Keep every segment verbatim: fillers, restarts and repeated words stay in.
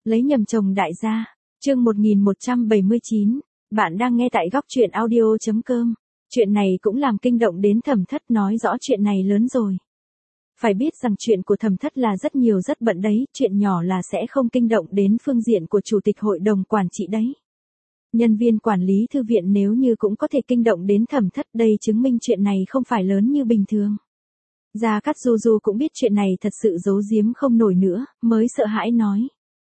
Lấy nhầm chồng đại gia. Chương một nghìn một trăm bảy mươi chín. Bạn đang nghe tại góc truyện audio chấm com. Chuyện này cũng làm kinh động đến Thẩm Thất, nói rõ chuyện này lớn rồi. Phải biết rằng chuyện của Thẩm Thất là rất nhiều rất bận đấy, chuyện nhỏ là sẽ không kinh động đến phương diện của chủ tịch hội đồng quản trị đấy. Nhân viên quản lý thư viện nếu như cũng có thể kinh động đến Thẩm Thất, đây chứng minh chuyện này không phải lớn như bình thường. Gia Cát Du Du cũng biết chuyện này thật sự giấu giếm không nổi nữa, mới sợ hãi nói.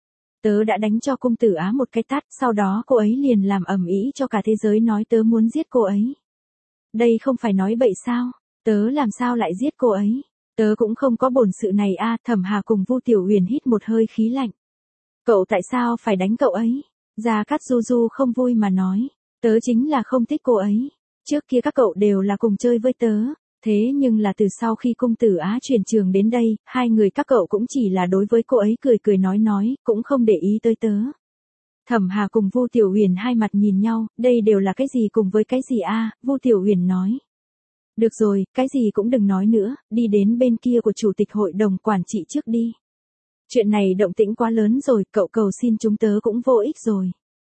Tớ đã đánh cho cung tử Á một cái tát, sau đó cô ấy liền làm ầm ĩ cho cả thế giới nói tớ muốn giết cô ấy. Đây không phải nói bậy sao, tớ làm sao lại giết cô ấy, tớ cũng không có bổn sự này a. Thẩm Hà cùng Vu Tiểu Huyền hít một hơi khí lạnh. Cậu tại sao phải đánh cậu ấy? Gia Cát Du Du không vui mà nói, tớ chính là không thích cô ấy, trước kia các cậu đều là cùng chơi với tớ. Thế nhưng là từ sau khi cung tử Á chuyển trường đến đây, hai người các cậu cũng chỉ là đối với cô ấy cười cười nói nói, cũng không để ý tới tớ. Thẩm Hà cùng Vu Tiểu Huyền hai mặt nhìn nhau, đây đều là cái gì cùng với cái gì a? Vu Tiểu Huyền nói. Được rồi, cái gì cũng đừng nói nữa, đi đến bên kia của chủ tịch hội đồng quản trị trước đi. Chuyện này động tĩnh quá lớn rồi, cậu cầu xin chúng tớ cũng vô ích rồi.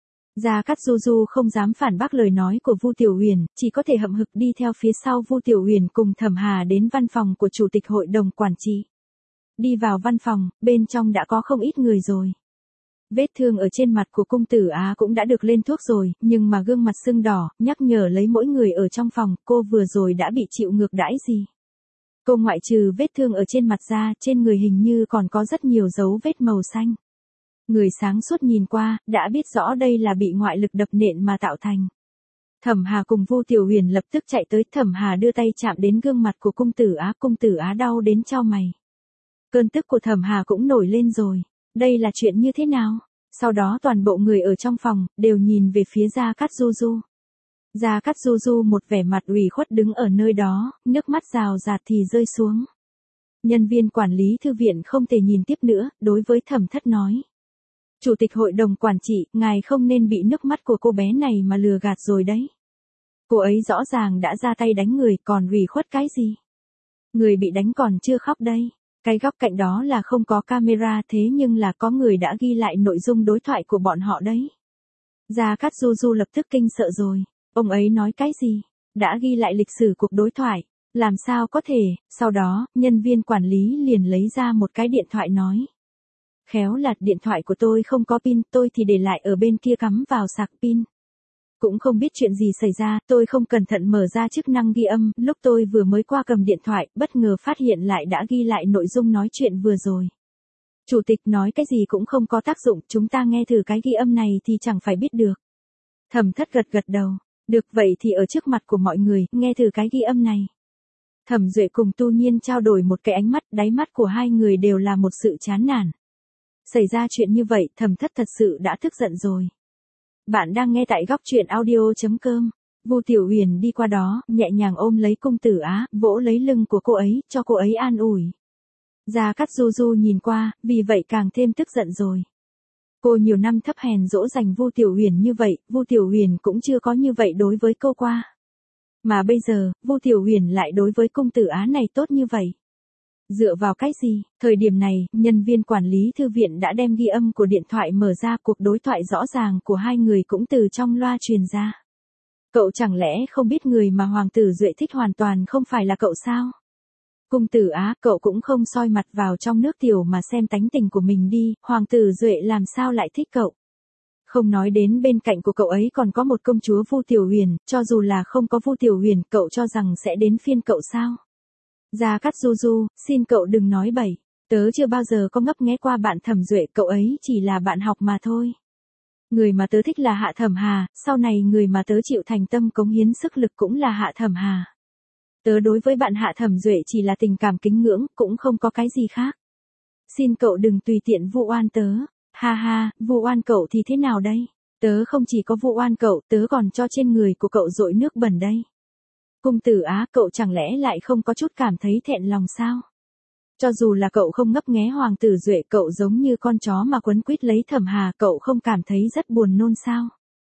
Gia Cát Du Du không dám phản bác lời nói của Vu Tiểu Huyền, chỉ có thể hậm hực đi theo phía sau Vu Tiểu Huyền cùng Thẩm Hà đến văn phòng của chủ tịch hội đồng quản trị. Đi vào văn phòng, bên trong đã có không ít người rồi. Vết thương ở trên mặt của cung tử Á cũng đã được lên thuốc rồi, nhưng mà gương mặt sưng đỏ, nhắc nhở lấy mỗi người ở trong phòng, cô vừa rồi đã bị chịu ngược đãi gì. Cô ngoại trừ vết thương ở trên mặt ra, trên người hình như còn có rất nhiều dấu vết màu xanh. Người sáng suốt nhìn qua, đã biết rõ đây là bị ngoại lực đập nện mà tạo thành. Thẩm Hà cùng Vu Tiểu Huyền lập tức chạy tới, Thẩm Hà đưa tay chạm đến gương mặt của cung tử Á, cung tử Á đau đến chau mày. Cơn tức của Thẩm Hà cũng nổi lên rồi, đây là chuyện như thế nào? Sau đó toàn bộ người ở trong phòng, đều nhìn về phía Gia Cát Du Du. Gia Cát Du Du một vẻ mặt ủy khuất đứng ở nơi đó, nước mắt rào rạt thì rơi xuống. Nhân viên quản lý thư viện không thể nhìn tiếp nữa, đối với Thẩm Thất nói. Chủ tịch hội đồng quản trị, ngài không nên bị nước mắt của cô bé này mà lừa gạt rồi đấy. Cô ấy rõ ràng đã ra tay đánh người, còn ủy khuất cái gì? Người bị đánh còn chưa khóc đây. Cái góc cạnh đó là không có camera, thế nhưng là có người đã ghi lại nội dung đối thoại của bọn họ đấy. Gia Cát Du Du lập tức kinh sợ rồi. Ông ấy nói cái gì? Đã ghi lại lịch sử cuộc đối thoại. Làm sao có thể? Sau đó, nhân viên quản lý liền lấy ra một cái điện thoại nói. Khéo là điện thoại của tôi không có pin, tôi thì để lại ở bên kia cắm vào sạc pin. Cũng không biết chuyện gì xảy ra, tôi không cẩn thận mở ra chức năng ghi âm, lúc tôi vừa mới qua cầm điện thoại, bất ngờ phát hiện lại đã ghi lại nội dung nói chuyện vừa rồi. Chủ tịch nói cái gì cũng không có tác dụng, chúng ta nghe thử cái ghi âm này thì chẳng phải biết được. Thẩm Thất gật gật đầu, được vậy thì ở trước mặt của mọi người, nghe thử cái ghi âm này. Thẩm Duệ cùng Tu Nhiên trao đổi một cái ánh mắt, đáy mắt của hai người đều là một sự chán nản. Xảy ra chuyện như vậy, Thẩm Thất thật sự đã tức giận rồi. Bạn đang nghe tại góc truyện audio chấm com. Vu Tiểu Huyền đi qua đó, nhẹ nhàng ôm lấy cung tử Á, vỗ lấy lưng của cô ấy, cho cô ấy an ủi. Gia Cát Du Du nhìn qua, vì vậy càng thêm tức giận rồi. Cô nhiều năm thấp hèn dỗ dành Vu Tiểu Huyền như vậy, Vu Tiểu Huyền cũng chưa có như vậy đối với cô qua. Mà bây giờ, Vu Tiểu Huyền lại đối với cung tử Á này tốt như vậy. Dựa vào cái gì? Thời điểm này, nhân viên quản lý thư viện đã đem ghi âm của điện thoại mở ra, cuộc đối thoại rõ ràng của hai người cũng từ trong loa truyền ra. Cậu chẳng lẽ không biết người mà Hoàng tử Duệ thích hoàn toàn không phải là cậu sao? Cung tử Á, cậu cũng không soi mặt vào trong nước tiểu mà xem tánh tình của mình đi, Hoàng tử Duệ làm sao lại thích cậu? Không nói đến bên cạnh của cậu ấy còn có một công chúa Vu Tiểu Huyền, cho dù là không có Vu Tiểu Huyền, cậu cho rằng sẽ đến phiên cậu sao? Gia Cát Du Du, xin cậu đừng nói bậy, tớ chưa bao giờ có ngấp nghé qua bạn Thẩm Duệ, cậu ấy chỉ là bạn học mà thôi. Người mà tớ thích là Hạ Thẩm Hà, sau này người mà tớ chịu thành tâm cống hiến sức lực cũng là Hạ Thẩm Hà. Tớ đối với bạn Hạ Thẩm Duệ chỉ là tình cảm kính ngưỡng, cũng không có cái gì khác. Xin cậu đừng tùy tiện vu oan tớ, ha ha, vu oan cậu thì thế nào đây? Tớ không chỉ có vu oan cậu, tớ còn cho trên người của cậu dội nước bẩn đây. Cung tử Á, cậu chẳng lẽ lại không có chút cảm thấy thẹn lòng sao? Cho dù là cậu không ngấp nghé Hoàng tử Duệ, cậu giống như con chó mà quấn quýt lấy Thẩm Hà, cậu không cảm thấy rất buồn nôn sao?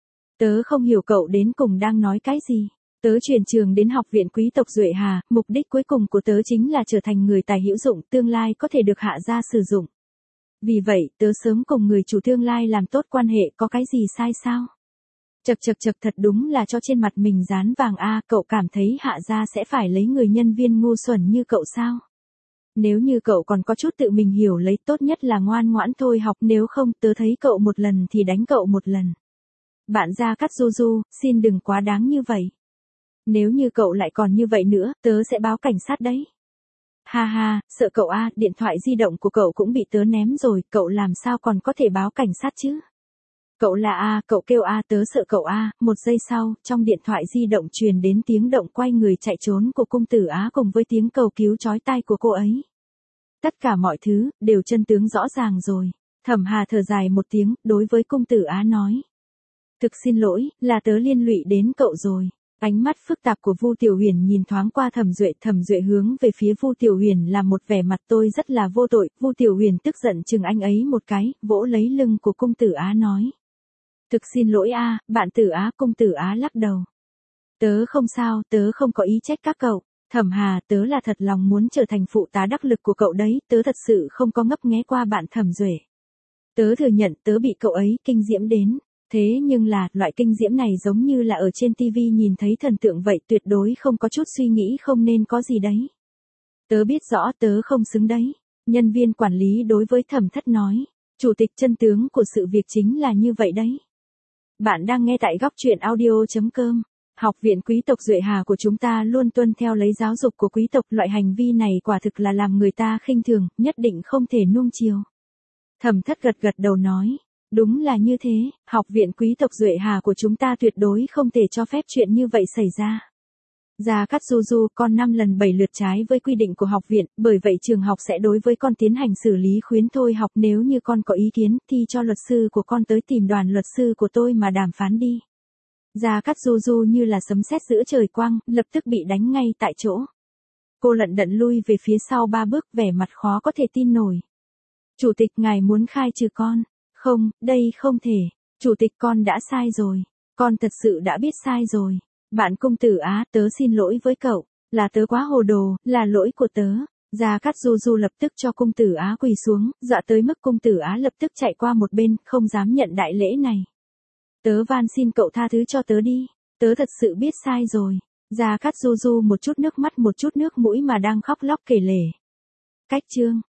Tớ không hiểu cậu đến cùng đang nói cái gì. Tớ chuyển trường đến học viện quý tộc Duệ Hà, mục đích cuối cùng của tớ chính là trở thành người tài hữu dụng, tương lai có thể được Hạ gia sử dụng. Vì vậy, tớ sớm cùng người chủ tương lai làm tốt quan hệ có cái gì sai sao? Chật chật chật thật đúng là cho trên mặt mình dán vàng a, cậu cảm thấy Hạ gia sẽ phải lấy người nhân viên ngu xuẩn như cậu sao? Nếu như cậu còn có chút tự mình hiểu lấy, tốt nhất là ngoan ngoãn thôi học, nếu không tớ thấy cậu một lần thì đánh cậu một lần. Bạn Gia Cát Du Du, xin đừng quá đáng như vậy. Nếu như cậu lại còn như vậy nữa, tớ sẽ báo cảnh sát đấy. Ha ha, sợ cậu a, điện thoại di động của cậu cũng bị tớ ném rồi, cậu làm sao còn có thể báo cảnh sát chứ? Cậu là a, cậu kêu a, tớ sợ cậu a. Một giây sau, trong điện thoại di động truyền đến tiếng động quay người chạy trốn của cung tử Á cùng với tiếng cầu cứu chói tai của cô ấy. Tất cả mọi thứ, đều chân tướng rõ ràng rồi. Thẩm Hà thở dài một tiếng, đối với cung tử Á nói. Thực xin lỗi, là tớ liên lụy đến cậu rồi. Ánh mắt phức tạp của Vu Tiểu Huyền nhìn thoáng qua Thẩm Duệ, Thẩm Duệ hướng về phía Vu Tiểu Huyền làm một vẻ mặt tôi rất là vô tội. Vu Tiểu Huyền tức giận chừng anh ấy một cái, vỗ lấy lưng của cung tử Á nói. Thực xin lỗi a, bạn tử Á. Cung tử Á lắc đầu. Tớ không sao, tớ không có ý trách các cậu. Thẩm Hà, tớ là thật lòng muốn trở thành phụ tá đắc lực của cậu đấy, tớ thật sự không có ngấp nghé qua bạn Thẩm Duệ. Tớ thừa nhận tớ bị cậu ấy kinh diễm đến. Thế nhưng là, loại kinh diễm này giống như là ở trên tivi nhìn thấy thần tượng vậy, tuyệt đối không có chút suy nghĩ không nên có gì đấy. Tớ biết rõ tớ không xứng đấy. Nhân viên quản lý đối với Thẩm Thất nói. Chủ tịch, chân tướng của sự việc chính là như vậy đấy. Bạn đang nghe tại góc truyện audio chấm com. Học viện quý tộc Duệ Hà của chúng ta luôn tuân theo lấy giáo dục của quý tộc, loại hành vi này quả thực là làm người ta khinh thường, nhất định không thể nuông chiều. Thẩm Thất gật gật đầu nói. Đúng là như thế, học viện quý tộc Duệ Hà của chúng ta tuyệt đối không thể cho phép chuyện như vậy xảy ra. Gia Cát Du Du, con năm lần bảy lượt trái với quy định của học viện, bởi vậy trường học sẽ đối với con tiến hành xử lý khuyến thôi học, nếu như con có ý kiến thì cho luật sư của con tới tìm đoàn luật sư của tôi mà đàm phán đi. Gia Cát Du Du như là sấm sét giữa trời quang, lập tức bị đánh ngay tại chỗ. Cô lận đận lui về phía sau ba bước, vẻ mặt khó có thể tin nổi. Chủ tịch, ngài muốn khai trừ con. Không, đây không thể. Chủ tịch, con đã sai rồi. Con thật sự đã biết sai rồi. Bạn cung tử Á, tớ xin lỗi với cậu. Là tớ quá hồ đồ, là lỗi của tớ. Gia Cát Du Du lập tức cho cung tử Á quỳ xuống, dọa tới mức cung tử Á lập tức chạy qua một bên, không dám nhận đại lễ này. Tớ van xin cậu tha thứ cho tớ đi. Tớ thật sự biết sai rồi. Gia Cát Du Du một chút nước mắt một chút nước mũi mà đang khóc lóc kể lể. Cách chương